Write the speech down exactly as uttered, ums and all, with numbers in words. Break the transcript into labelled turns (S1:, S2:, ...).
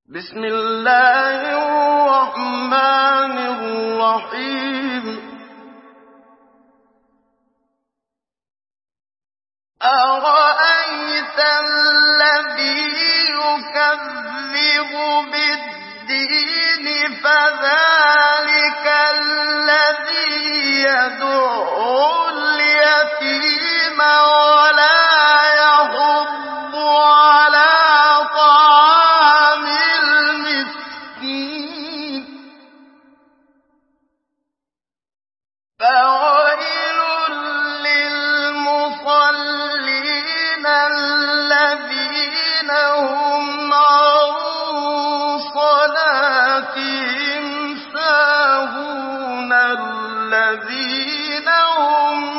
S1: بسم الله الرحمن الرحيم أرأيت الذي يكذب بالدين فذلك الذي يدعو اليتيم ولا يحض على طعام المسكين فويل للمصلين الذين هم عن صلاتهم ساهون الذين هم